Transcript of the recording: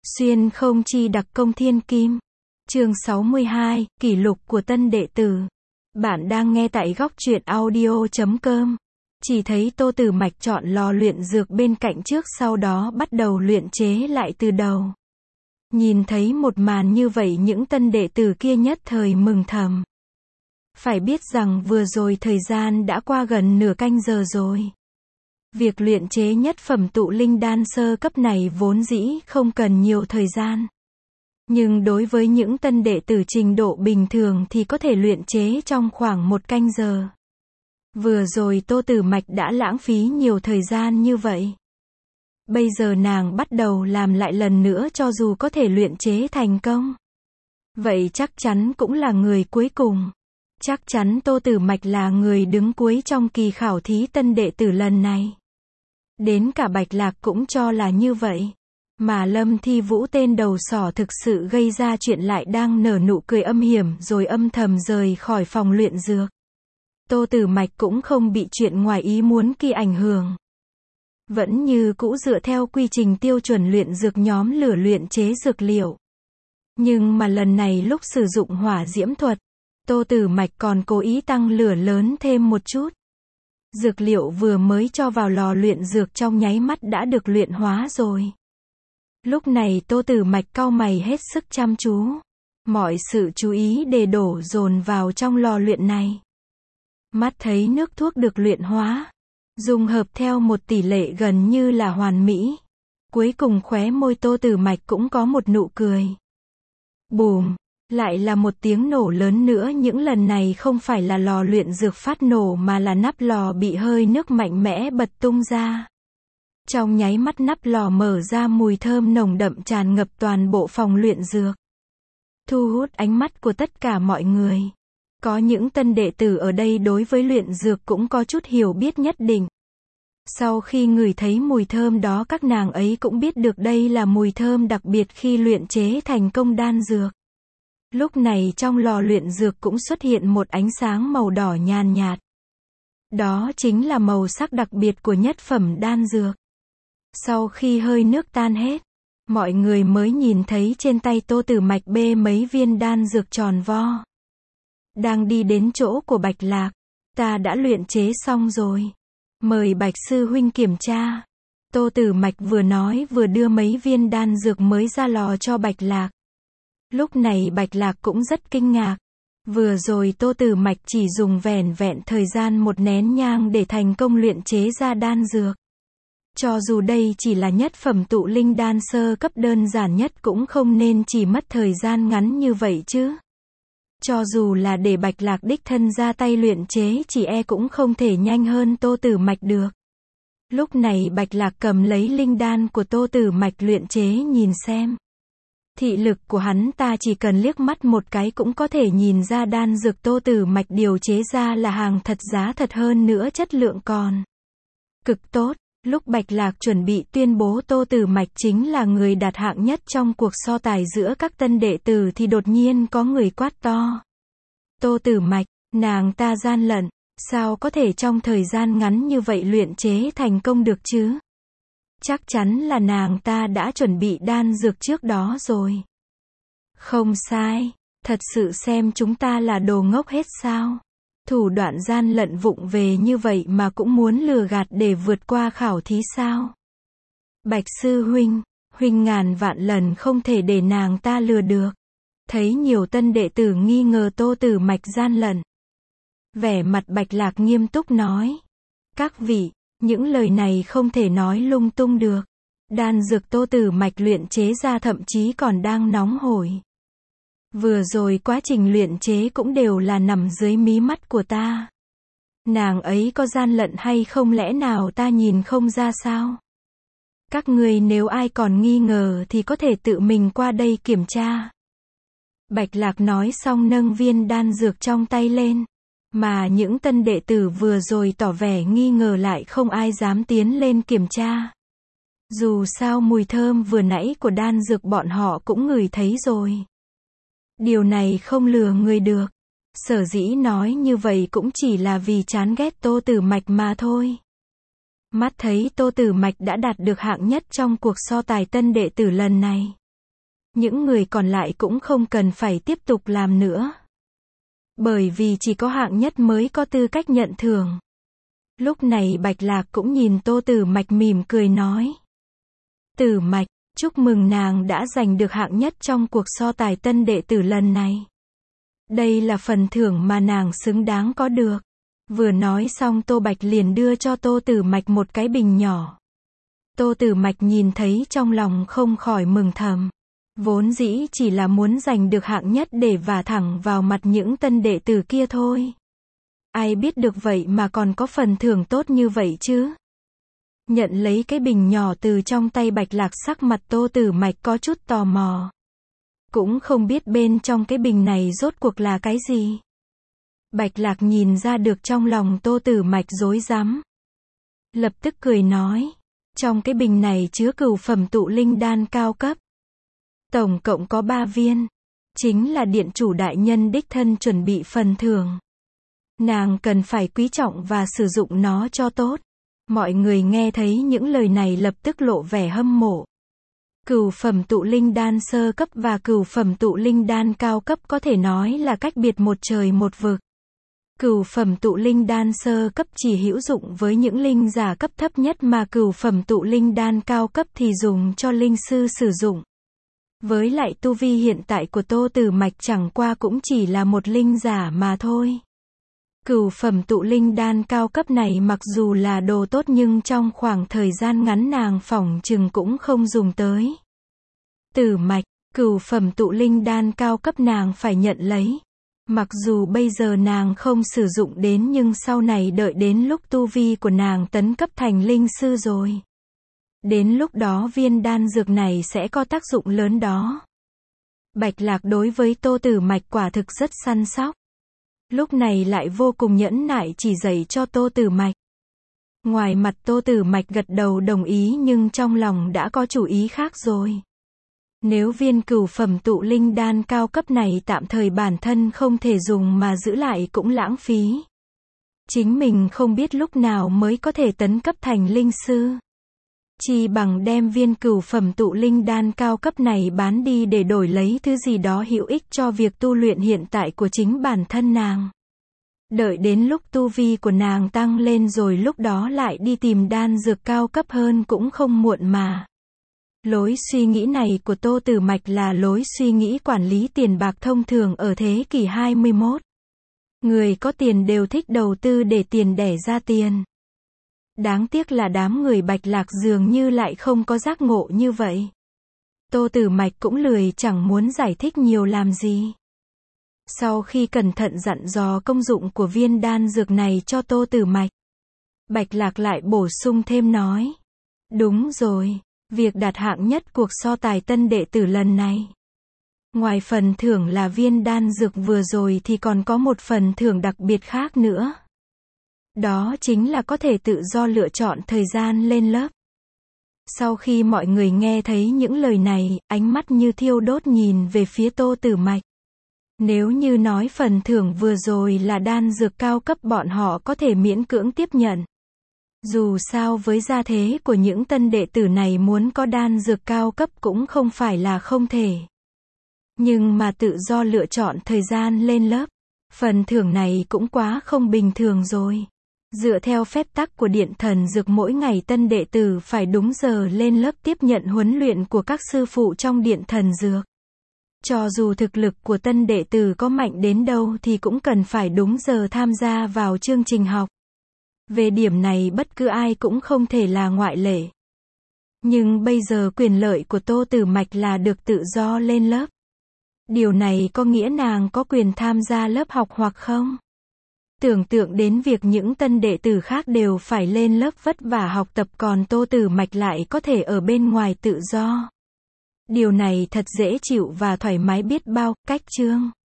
Xuyên không chi đặc công thiên kim. Chương 62, kỷ lục của tân đệ tử. Bạn đang nghe tại góc truyện audio.com. Chỉ thấy Tô Tử Mạch chọn lò luyện dược bên cạnh trước, sau đó bắt đầu luyện chế lại từ đầu. Nhìn thấy một màn như vậy, những tân đệ tử kia nhất thời mừng thầm. Phải biết rằng vừa rồi thời gian đã qua gần nửa canh giờ rồi. Việc luyện chế nhất phẩm tụ linh đan sơ cấp này vốn dĩ không cần nhiều thời gian. Nhưng đối với những tân đệ tử trình độ bình thường thì có thể luyện chế trong khoảng một canh giờ. Vừa rồi Tô Tử Mạch đã lãng phí nhiều thời gian như vậy. Bây giờ nàng bắt đầu làm lại lần nữa, cho dù có thể luyện chế thành công, vậy chắc chắn cũng là người cuối cùng. Chắc chắn Tô Tử Mạch là người đứng cuối trong kỳ khảo thí tân đệ tử lần này. Đến cả Bạch Lạc cũng cho là như vậy. Mà Lâm Thi Vũ, tên đầu sỏ thực sự gây ra chuyện, lại đang nở nụ cười âm hiểm rồi âm thầm rời khỏi phòng luyện dược. Tô Tử Mạch cũng không bị chuyện ngoài ý muốn kia ảnh hưởng. Vẫn như cũ dựa theo quy trình tiêu chuẩn luyện dược nhóm lửa luyện chế dược liệu. Nhưng mà lần này lúc sử dụng hỏa diễm thuật, Tô Tử Mạch còn cố ý tăng lửa lớn thêm một chút. Dược liệu vừa mới cho vào lò luyện dược trong nháy mắt đã được luyện hóa rồi. Lúc này Tô Tử Mạch cau mày hết sức chăm chú. Mọi sự chú ý đều đổ dồn vào trong lò luyện này. Mắt thấy nước thuốc được luyện hóa, dung hợp theo một tỷ lệ gần như là hoàn mỹ. Cuối cùng khóe môi Tô Tử Mạch cũng có một nụ cười. Bùm! Lại là một tiếng nổ lớn nữa, những lần này không phải là lò luyện dược phát nổ mà là nắp lò bị hơi nước mạnh mẽ bật tung ra. Trong nháy mắt nắp lò mở ra, mùi thơm nồng đậm tràn ngập toàn bộ phòng luyện dược. Thu hút ánh mắt của tất cả mọi người. Có những tân đệ tử ở đây đối với luyện dược cũng có chút hiểu biết nhất định. Sau khi ngửi thấy mùi thơm đó, các nàng ấy cũng biết được đây là mùi thơm đặc biệt khi luyện chế thành công đan dược. Lúc này trong lò luyện dược cũng xuất hiện một ánh sáng màu đỏ nhàn nhạt. Đó chính là màu sắc đặc biệt của nhất phẩm đan dược. Sau khi hơi nước tan hết, mọi người mới nhìn thấy trên tay Tô Tử Mạch bê mấy viên đan dược tròn vo. Đang đi đến chỗ của Bạch Lạc. Ta đã luyện chế xong rồi. Mời Bạch sư huynh kiểm tra. Tô Tử Mạch vừa nói vừa đưa mấy viên đan dược mới ra lò cho Bạch Lạc. Lúc này Bạch Lạc cũng rất kinh ngạc. Vừa rồi Tô Tử Mạch chỉ dùng vẻn vẹn thời gian một nén nhang để thành công luyện chế ra đan dược. Cho dù đây chỉ là nhất phẩm tụ linh đan sơ cấp đơn giản nhất cũng không nên chỉ mất thời gian ngắn như vậy chứ. Cho dù là để Bạch Lạc đích thân ra tay luyện chế, chỉ e cũng không thể nhanh hơn Tô Tử Mạch được. Lúc này Bạch Lạc cầm lấy linh đan của Tô Tử Mạch luyện chế nhìn xem. Thị lực của hắn ta chỉ cần liếc mắt một cái cũng có thể nhìn ra đan dược Tô Tử Mạch điều chế ra là hàng thật giá thật, hơn nữa chất lượng còn cực tốt. Lúc Bạch Lạc chuẩn bị tuyên bố Tô Tử Mạch chính là người đạt hạng nhất trong cuộc so tài giữa các tân đệ tử thì đột nhiên có người quát to. Tô Tử Mạch, nàng ta gian lận, sao có thể trong thời gian ngắn như vậy luyện chế thành công được chứ? Chắc chắn là nàng ta đã chuẩn bị đan dược trước đó rồi. Không sai, thật sự xem chúng ta là đồ ngốc hết sao? Thủ đoạn gian lận vụng về như vậy mà cũng muốn lừa gạt để vượt qua khảo thí sao? Bạch sư huynh, huynh ngàn vạn lần không thể để nàng ta lừa được. Thấy nhiều tân đệ tử nghi ngờ Tô Tử Mạch gian lận, vẻ mặt Bạch Lạc nghiêm túc nói. Các vị, những lời này không thể nói lung tung được. Đan dược Tô Tử Mạch luyện chế ra thậm chí còn đang nóng hổi. Vừa rồi quá trình luyện chế cũng đều là nằm dưới mí mắt của ta. Nàng ấy có gian lận hay không lẽ nào ta nhìn không ra sao? Các người nếu ai còn nghi ngờ thì có thể tự mình qua đây kiểm tra. Bạch Lạc nói xong nâng viên đan dược trong tay lên. Mà những tân đệ tử vừa rồi tỏ vẻ nghi ngờ lại không ai dám tiến lên kiểm tra. Dù sao mùi thơm vừa nãy của đan dược bọn họ cũng ngửi thấy rồi. Điều này không lừa người được. Sở dĩ nói như vậy cũng chỉ là vì chán ghét Tô Tử Mạch mà thôi. Mắt thấy Tô Tử Mạch đã đạt được hạng nhất trong cuộc so tài tân đệ tử lần này. Những người còn lại cũng không cần phải tiếp tục làm nữa. Bởi vì chỉ có hạng nhất mới có tư cách nhận thưởng. Lúc này Bạch Lạc cũng nhìn Tô Tử Mạch mỉm cười nói. Tử Mạch, chúc mừng nàng đã giành được hạng nhất trong cuộc so tài tân đệ tử lần này. Đây là phần thưởng mà nàng xứng đáng có được. Vừa nói xong Tô Bạch liền đưa cho Tô Tử Mạch một cái bình nhỏ. Tô Tử Mạch nhìn thấy trong lòng không khỏi mừng thầm. Vốn dĩ chỉ là muốn giành được hạng nhất để vả thẳng vào mặt những tân đệ tử kia thôi. Ai biết được vậy mà còn có phần thưởng tốt như vậy chứ. Nhận lấy cái bình nhỏ từ trong tay Bạch Lạc, sắc mặt Tô Tử Mạch có chút tò mò. Cũng không biết bên trong cái bình này rốt cuộc là cái gì. Bạch Lạc nhìn ra được trong lòng Tô Tử Mạch rối rắm. Lập tức cười nói. Trong cái bình này chứa cửu phẩm tụ linh đan cao cấp. Tổng cộng có 3 viên. Chính là điện chủ đại nhân đích thân chuẩn bị phần thưởng. Nàng cần phải quý trọng và sử dụng nó cho tốt. Mọi người nghe thấy những lời này lập tức lộ vẻ hâm mộ. Cửu phẩm tụ linh đan sơ cấp và cửu phẩm tụ linh đan cao cấp có thể nói là cách biệt một trời một vực. Cửu phẩm tụ linh đan sơ cấp chỉ hữu dụng với những linh giả cấp thấp nhất, mà cửu phẩm tụ linh đan cao cấp thì dùng cho linh sư sử dụng. Với lại tu vi hiện tại của Tô Tử Mạch chẳng qua cũng chỉ là một linh giả mà thôi. Cửu phẩm tụ linh đan cao cấp này mặc dù là đồ tốt nhưng trong khoảng thời gian ngắn nàng phỏng chừng cũng không dùng tới. Tử Mạch, cửu phẩm tụ linh đan cao cấp nàng phải nhận lấy. Mặc dù bây giờ nàng không sử dụng đến nhưng sau này đợi đến lúc tu vi của nàng tấn cấp thành linh sư rồi. Đến lúc đó viên đan dược này sẽ có tác dụng lớn đó. Bạch Lạc đối với Tô Tử Mạch quả thực rất săn sóc. Lúc này lại vô cùng nhẫn nại chỉ dạy cho Tô Tử Mạch. Ngoài mặt Tô Tử Mạch gật đầu đồng ý nhưng trong lòng đã có chủ ý khác rồi. Nếu viên cửu phẩm tụ linh đan cao cấp này tạm thời bản thân không thể dùng mà giữ lại cũng lãng phí. Chính mình không biết lúc nào mới có thể tấn cấp thành linh sư. Chỉ bằng đem viên cửu phẩm tụ linh đan cao cấp này bán đi để đổi lấy thứ gì đó hữu ích cho việc tu luyện hiện tại của chính bản thân nàng. Đợi đến lúc tu vi của nàng tăng lên rồi lúc đó lại đi tìm đan dược cao cấp hơn cũng không muộn mà. Lối suy nghĩ này của Tô Tử Mạch là lối suy nghĩ quản lý tiền bạc thông thường ở thế kỷ 21. Người có tiền đều thích đầu tư để tiền đẻ ra tiền. Đáng tiếc là đám người Bạch Lạc dường như lại không có giác ngộ như vậy. Tô Tử Mạch cũng lười chẳng muốn giải thích nhiều làm gì. Sau khi cẩn thận dặn dò công dụng của viên đan dược này cho Tô Tử Mạch, Bạch Lạc lại bổ sung thêm nói. Đúng rồi, việc đạt hạng nhất cuộc so tài tân đệ tử lần này. Ngoài phần thưởng là viên đan dược vừa rồi thì còn có một phần thưởng đặc biệt khác nữa. Đó chính là có thể tự do lựa chọn thời gian lên lớp. Sau khi mọi người nghe thấy những lời này, ánh mắt như thiêu đốt nhìn về phía Tô Tử Mạch. Nếu như nói phần thưởng vừa rồi là đan dược cao cấp bọn họ có thể miễn cưỡng tiếp nhận. Dù sao với gia thế của những tân đệ tử này muốn có đan dược cao cấp cũng không phải là không thể. Nhưng mà tự do lựa chọn thời gian lên lớp, phần thưởng này cũng quá không bình thường rồi. Dựa theo phép tắc của Điện Thần Dược mỗi ngày tân đệ tử phải đúng giờ lên lớp tiếp nhận huấn luyện của các sư phụ trong Điện Thần Dược. Cho dù thực lực của tân đệ tử có mạnh đến đâu thì cũng cần phải đúng giờ tham gia vào chương trình học. Về điểm này bất cứ ai cũng không thể là ngoại lệ. Nhưng bây giờ quyền lợi của Tô Tử Mạch là được tự do lên lớp. Điều này có nghĩa nàng có quyền tham gia lớp học hoặc không? Tưởng tượng đến việc những tân đệ tử khác đều phải lên lớp vất vả học tập còn Tô Tử Mạch lại có thể ở bên ngoài tự do. Điều này thật dễ chịu và thoải mái biết bao. Cách chương